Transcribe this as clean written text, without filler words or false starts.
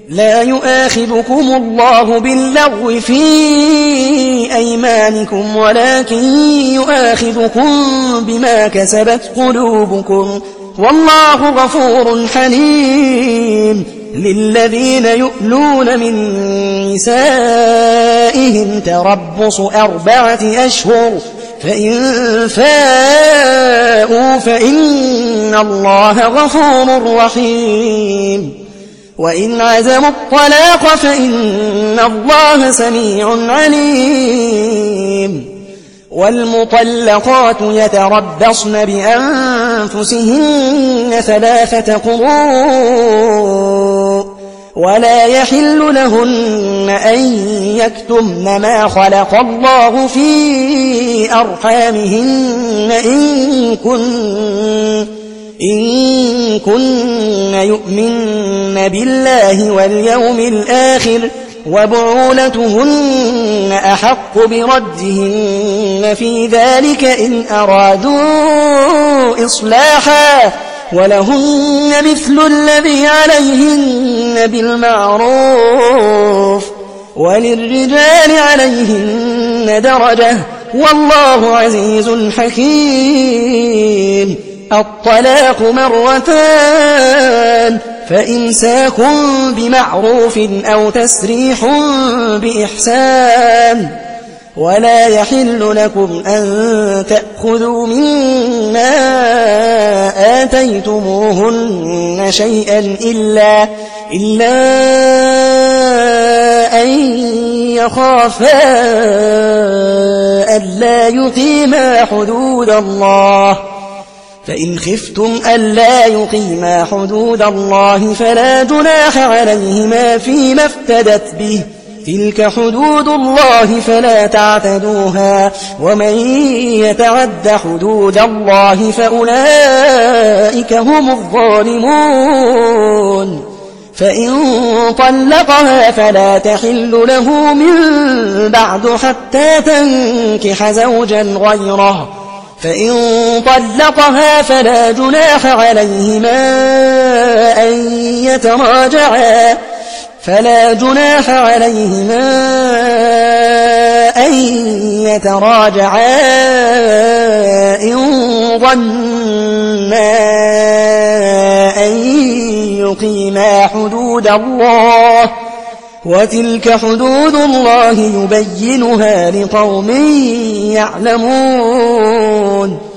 لا يؤاخذكم الله باللغو في أيمانكم ولكن يؤاخذكم بما كسبت قلوبكم والله غفور حليم. للذين يؤلون من نسائهم تربص 4 أشهر فإن فاءوا فإن الله غفور رحيم. وإن عزموا الطلاق فإن الله سميع عليم. والمطلقات يتربصن بأنفسهن 3 قروء ولا يحل لهن أن يكتمن ما خلق الله في أرحامهن إن كن يؤمن بالله واليوم الآخر وبعولتهن أحق بردهن في ذلك إن أرادوا إصلاحا ولهن مثل الذي عليهن بالمعروف وللرجال عليهن درجة والله عزيز حكيم. الطلاق 2 فإمساك بمعروف أو تسريح بإحسان ولا يحل لكم أن تأخذوا مما آتيتموهن شيئا إلا أن يخافا ألا يقيما حدود الله فإن خفتم ألا يقيما حدود الله فلا جناح عليهما فيما افتدت به تلك حدود الله فلا تعتدوها ومن يتعد حدود الله فأولئك هم الظالمون. فإن طلقها فلا تحل له من بعد حتى تنكح زوجا غيره فإن طلقها فلا جناح عليهما أن يتراجعا إن ظنا أن يقيما حدود الله وتلك حدود الله يبينها لقوم يعلمون.